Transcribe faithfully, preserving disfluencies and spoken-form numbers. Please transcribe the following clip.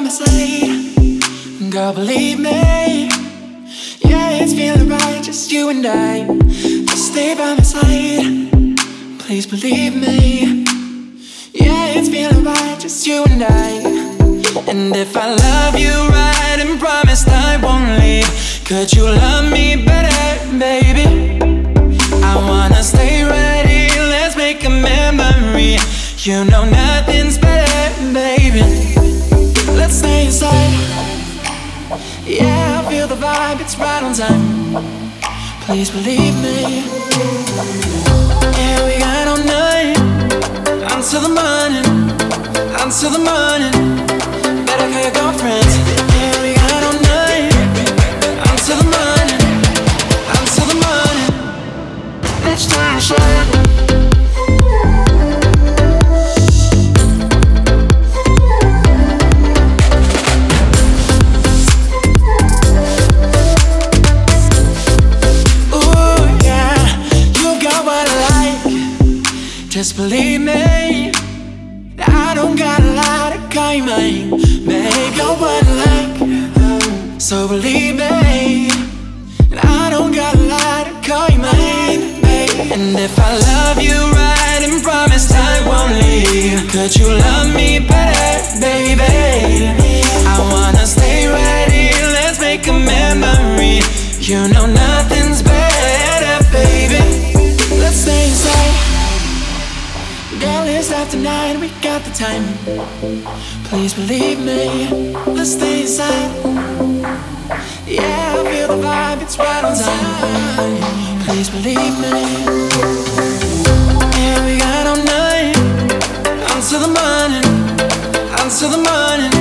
my side. Girl, believe me. Yeah, it's feeling right, just you and I. Just stay by my side. Please believe me. Yeah, it's feeling right, just you and I. And if I love you right and promised I won't leave, could you love me better, baby? I wanna stay right here, let's make a memory. You know nothing's better, baby. Let's stay inside. Yeah, I feel the vibe, it's right on time. Please believe me. Yeah, we got all night until the morning, until the morning. Better call your girlfriends. Yeah, we got all night until the morning, until the morning. Let's stay inside. Just believe me, I don't got a lot to call you mine. Babe, you're what I like, so believe me, I don't got a lot to call you mine, babe. And if I love you right and promised I won't leave, could you love me better, baby? I wanna stay right here, let's make a memory. You know nothing's better, baby. Let's stay inside. Girl, it's after nine, we got the time. Please believe me, let's stay inside. Yeah, I feel the vibe, it's right on time. Please believe me. Yeah, we got all night until the morning, until the morning.